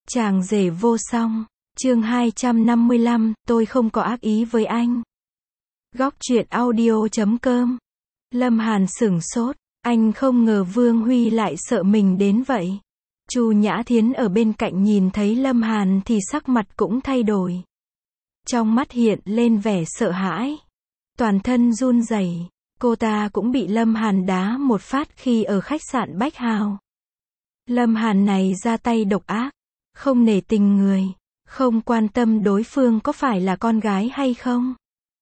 Chàng rể vô song, chương 255, tôi không có ác ý với anh. Góc truyện audio.com. Lâm Hàn sửng sốt, anh không ngờ Vương Huy lại sợ mình đến vậy. Chu Nhã Thiến ở bên cạnh nhìn thấy Lâm Hàn thì sắc mặt cũng thay đổi. Trong mắt hiện lên vẻ sợ hãi. Toàn thân run rẩy, cô ta cũng bị Lâm Hàn đá một phát khi ở khách sạn Bách Hào. Lâm Hàn này ra tay độc ác, không nể tình người, không quan tâm đối phương có phải là con gái hay không.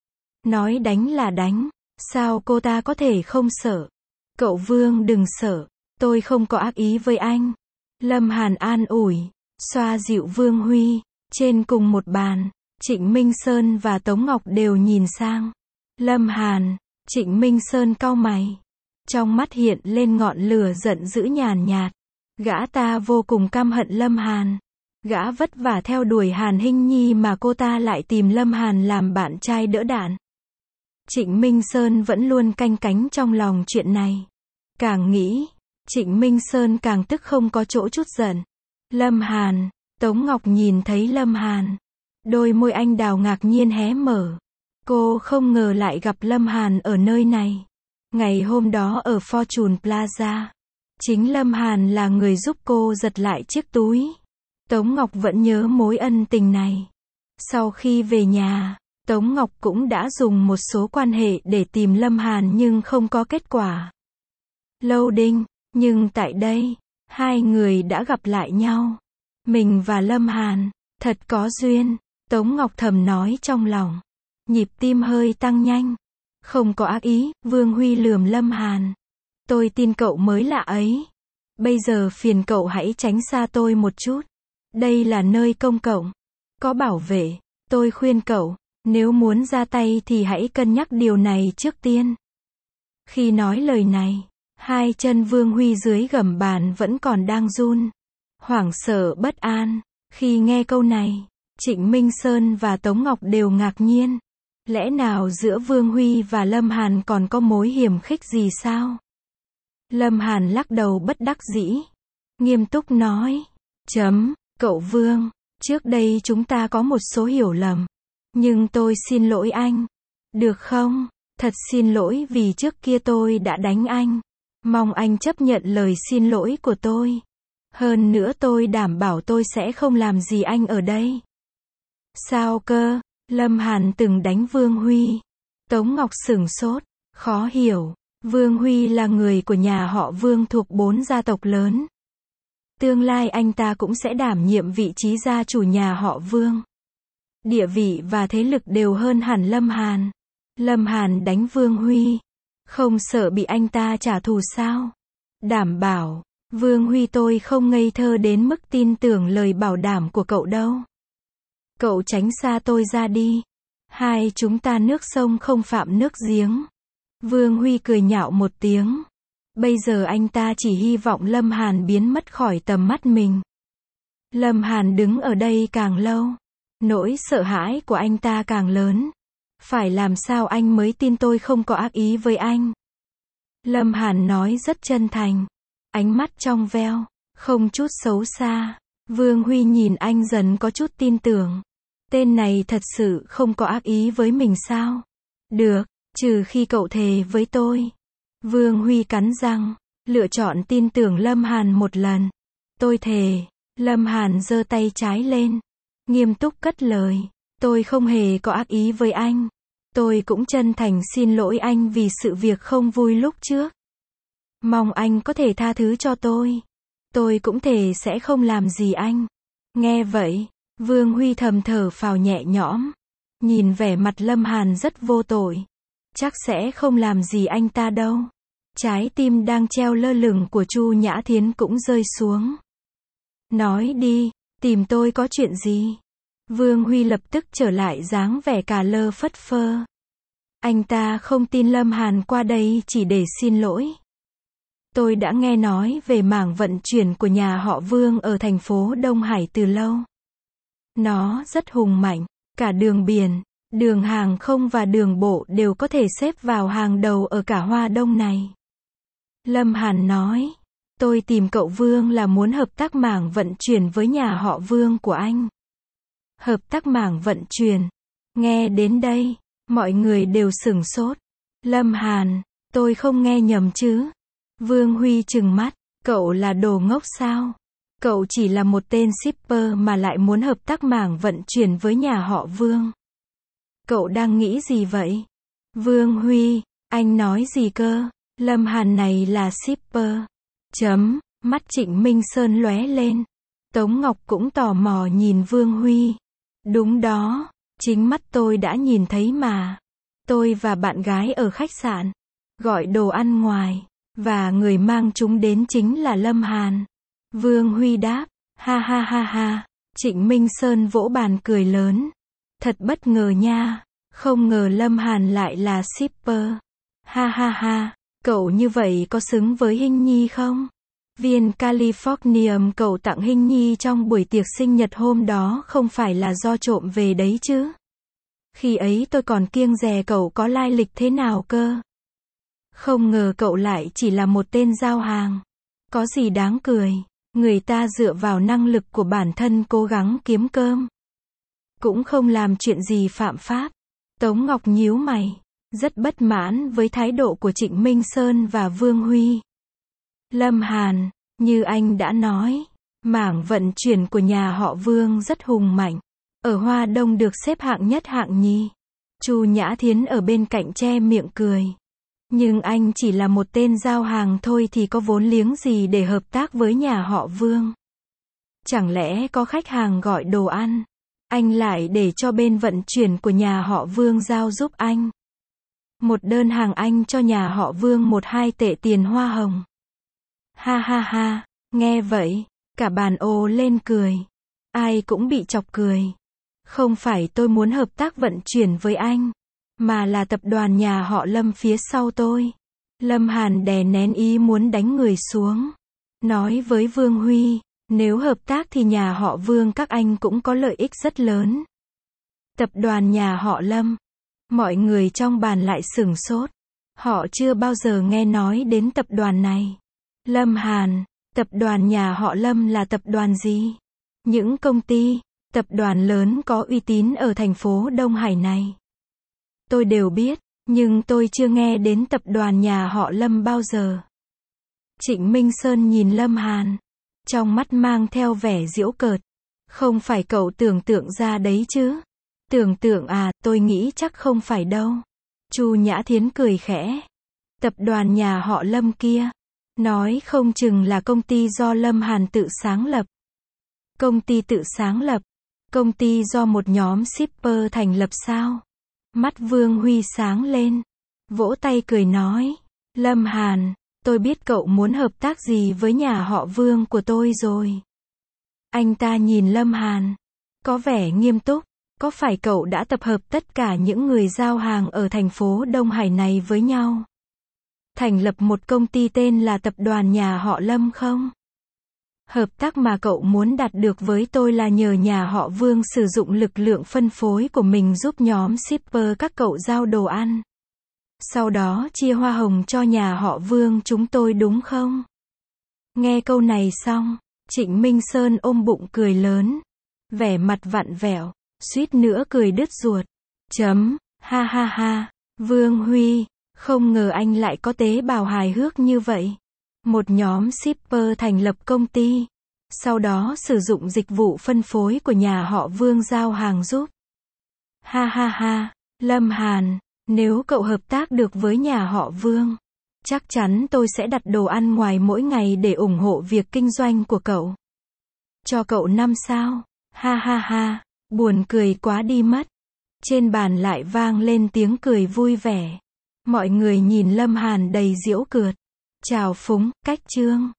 Nói đánh là đánh, sao cô ta có thể không sợ? Cậu Vương đừng sợ, tôi không có ác ý với anh. Lâm Hàn an ủi, xoa dịu Vương Huy. Trên cùng một bàn, Trịnh Minh Sơn và Tống Ngọc đều nhìn sang Lâm Hàn. Trịnh Minh Sơn cau mày, trong mắt hiện lên ngọn lửa giận dữ nhàn nhạt. Gã ta vô cùng căm hận Lâm Hàn. Gã vất vả theo đuổi Hàn Hinh Nhi mà cô ta lại tìm Lâm Hàn làm bạn trai đỡ đạn. Trịnh Minh Sơn vẫn luôn canh cánh trong lòng chuyện này. Càng nghĩ, Trịnh Minh Sơn càng tức không có chỗ chút giận. Lâm Hàn, Tống Ngọc nhìn thấy Lâm Hàn. Đôi môi anh đào ngạc nhiên hé mở. Cô không ngờ lại gặp Lâm Hàn ở nơi này. Ngày hôm đó ở Fortune Plaza, chính Lâm Hàn là người giúp cô giật lại chiếc túi. Tống Ngọc vẫn nhớ mối ân tình này. Sau khi về nhà, Tống Ngọc cũng đã dùng một số quan hệ để tìm Lâm Hàn nhưng không có kết quả. Lâu đinh, nhưng tại đây, hai người đã gặp lại nhau. Mình và Lâm Hàn, thật có duyên, Tống Ngọc thầm nói trong lòng. Nhịp tim hơi tăng nhanh. Không có ác ý, Vương Huy lườm Lâm Hàn. Tôi tin cậu mới lạ ấy. Bây giờ phiền cậu hãy tránh xa tôi một chút. Đây là nơi công cộng, có bảo vệ. Tôi khuyên cậu, nếu muốn ra tay thì hãy cân nhắc điều này trước tiên. Khi nói lời này, hai chân Vương Huy dưới gầm bàn vẫn còn đang run. Hoảng sợ bất an. Khi nghe câu này, Trịnh Minh Sơn và Tống Ngọc đều ngạc nhiên. Lẽ nào giữa Vương Huy và Lâm Hàn còn có mối hiềm khích gì sao? Lâm Hàn lắc đầu bất đắc dĩ, nghiêm túc nói, cậu Vương, trước đây chúng ta có một số hiểu lầm. Nhưng tôi xin lỗi anh. Được không? Thật xin lỗi vì trước kia tôi đã đánh anh. Mong anh chấp nhận lời xin lỗi của tôi. Hơn nữa tôi đảm bảo tôi sẽ không làm gì anh ở đây. Sao cơ? Lâm Hàn từng đánh Vương Huy. Tống Ngọc sửng sốt, khó hiểu. Vương Huy là người của nhà họ Vương thuộc 4 gia tộc lớn. Tương lai anh ta cũng sẽ đảm nhiệm vị trí gia chủ nhà họ Vương. Địa vị và thế lực đều hơn hẳn Lâm Hàn. Lâm Hàn đánh Vương Huy, không sợ bị anh ta trả thù sao? Đảm bảo, Vương Huy tôi không ngây thơ đến mức tin tưởng lời bảo đảm của cậu đâu. Cậu tránh xa tôi ra đi. Hai chúng ta nước sông không phạm nước giếng. Vương Huy cười nhạo một tiếng. Bây giờ anh ta chỉ hy vọng Lâm Hàn biến mất khỏi tầm mắt mình. Lâm Hàn đứng ở đây càng lâu, nỗi sợ hãi của anh ta càng lớn. Phải làm sao anh mới tin tôi không có ác ý với anh? Lâm Hàn nói rất chân thành, ánh mắt trong veo, không chút xấu xa. Vương Huy nhìn anh dần có chút tin tưởng. Tên này thật sự không có ác ý với mình sao? Được, trừ khi cậu thề với tôi. Vương Huy cắn răng, lựa chọn tin tưởng Lâm Hàn một lần. Tôi thề. Lâm Hàn giơ tay trái lên, nghiêm túc cất lời. Tôi không hề có ác ý với anh. Tôi cũng chân thành xin lỗi anh vì sự việc không vui lúc trước. Mong anh có thể tha thứ cho tôi. Tôi cũng thề sẽ không làm gì anh. Nghe vậy, Vương Huy thầm thở phào nhẹ nhõm. Nhìn vẻ mặt Lâm Hàn rất vô tội. Chắc sẽ không làm gì anh ta đâu. Trái tim đang treo lơ lửng của Chu Nhã Thiến cũng rơi xuống. Nói đi, tìm tôi có chuyện gì? Vương Huy lập tức trở lại dáng vẻ cà lơ phất phơ. Anh ta không tin Lâm Hàn qua đây chỉ để xin lỗi. Tôi đã nghe nói về mảng vận chuyển của nhà họ Vương ở thành phố Đông Hải từ lâu. Nó rất hùng mạnh, cả đường biển, đường hàng không và đường bộ đều có thể xếp vào hàng đầu ở cả Hoa Đông này. Lâm Hàn nói, Tôi tìm cậu Vương là muốn hợp tác mảng vận chuyển với nhà họ Vương của anh. Hợp tác mảng vận chuyển. Nghe đến đây, mọi người đều sửng sốt. Lâm Hàn, tôi không nghe nhầm chứ? Vương Huy trừng mắt, cậu là đồ ngốc sao? Cậu chỉ là một tên shipper mà lại muốn hợp tác mảng vận chuyển với nhà họ Vương. Cậu đang nghĩ gì vậy? Vương Huy, anh nói gì cơ? Lâm Hàn này là shipper. Mắt Trịnh Minh Sơn lóe lên. Tống Ngọc cũng tò mò nhìn Vương Huy. Đúng đó, chính mắt tôi đã nhìn thấy mà. Tôi và bạn gái ở khách sạn, gọi đồ ăn ngoài, và người mang chúng đến chính là Lâm Hàn. Vương Huy đáp, ha ha ha ha. Trịnh Minh Sơn vỗ bàn cười lớn. Thật bất ngờ nha, không ngờ Lâm Hàn lại là shipper. Ha ha ha, cậu như vậy có xứng với Hinh Nhi không? Viên Californium cậu tặng Hinh Nhi trong buổi tiệc sinh nhật hôm đó không phải là do trộm về đấy chứ? Khi ấy tôi còn kiêng dè cậu có lai lịch thế nào cơ. Không ngờ cậu lại chỉ là một tên giao hàng. Có gì đáng cười, người ta dựa vào năng lực của bản thân cố gắng kiếm cơm. Cũng không làm chuyện gì phạm pháp. Tống Ngọc nhíu mày, rất bất mãn với thái độ của Trịnh Minh Sơn và Vương Huy. Lâm Hàn, như anh đã nói, mảng vận chuyển của nhà họ Vương rất hùng mạnh. Ở Hoa Đông được xếp hạng nhất hạng nhì. Chu Nhã Thiến ở bên cạnh che miệng cười. Nhưng anh chỉ là một tên giao hàng thôi thì có vốn liếng gì để hợp tác với nhà họ Vương? Chẳng lẽ có khách hàng gọi đồ ăn, anh lại để cho bên vận chuyển của nhà họ Vương giao giúp anh? Một đơn hàng anh cho nhà họ Vương 1-2 tệ tiền hoa hồng. Ha ha ha, nghe vậy, cả bàn ồ lên cười. Ai cũng bị chọc cười. Không phải tôi muốn hợp tác vận chuyển với anh, mà là tập đoàn nhà họ Lâm phía sau tôi. Lâm Hàn đè nén ý muốn đánh người xuống. Nói với Vương Huy, nếu hợp tác thì nhà họ Vương các anh cũng có lợi ích rất lớn. Tập đoàn nhà họ Lâm. Mọi người trong bàn lại sửng sốt. Họ chưa bao giờ nghe nói đến tập đoàn này. Lâm Hàn, tập đoàn nhà họ Lâm là tập đoàn gì? Những công ty, tập đoàn lớn có uy tín ở thành phố Đông Hải này. Tôi đều biết, nhưng tôi chưa nghe đến tập đoàn nhà họ Lâm bao giờ. Trịnh Minh Sơn nhìn Lâm Hàn, trong mắt mang theo vẻ giễu cợt. Không phải cậu tưởng tượng ra đấy chứ? Tưởng tượng à, tôi nghĩ chắc không phải đâu. Chu Nhã Thiến cười khẽ. Tập đoàn nhà họ Lâm kia, nói không chừng là công ty do Lâm Hàn tự sáng lập. Công ty tự sáng lập? Công ty do một nhóm shipper thành lập sao? Mắt Vương Huy sáng lên, vỗ tay cười nói, Lâm Hàn, tôi biết cậu muốn hợp tác gì với nhà họ Vương của tôi rồi. Anh ta nhìn Lâm Hàn, có vẻ nghiêm túc, có phải cậu đã tập hợp tất cả những người giao hàng ở thành phố Đông Hải này với nhau? Thành lập một công ty tên là tập đoàn nhà họ Lâm không? Hợp tác mà cậu muốn đạt được với tôi là nhờ nhà họ Vương sử dụng lực lượng phân phối của mình giúp nhóm shipper các cậu giao đồ ăn. Sau đó chia hoa hồng cho nhà họ Vương chúng tôi đúng không? Nghe câu này xong, Trịnh Minh Sơn ôm bụng cười lớn. Vẻ mặt vặn vẹo, suýt nữa cười đứt ruột. Ha ha ha, Vương Huy, không ngờ anh lại có tế bào hài hước như vậy. Một nhóm shipper thành lập công ty, sau đó sử dụng dịch vụ phân phối của nhà họ Vương giao hàng giúp. Ha ha ha, Lâm Hàn, nếu cậu hợp tác được với nhà họ Vương, chắc chắn tôi sẽ đặt đồ ăn ngoài mỗi ngày để ủng hộ việc kinh doanh của cậu. Cho cậu 5 sao. Ha ha ha, buồn cười quá đi mất. Trên bàn lại vang lên tiếng cười vui vẻ. Mọi người nhìn Lâm Hàn đầy giễu cợt, trào phúng, cách chương.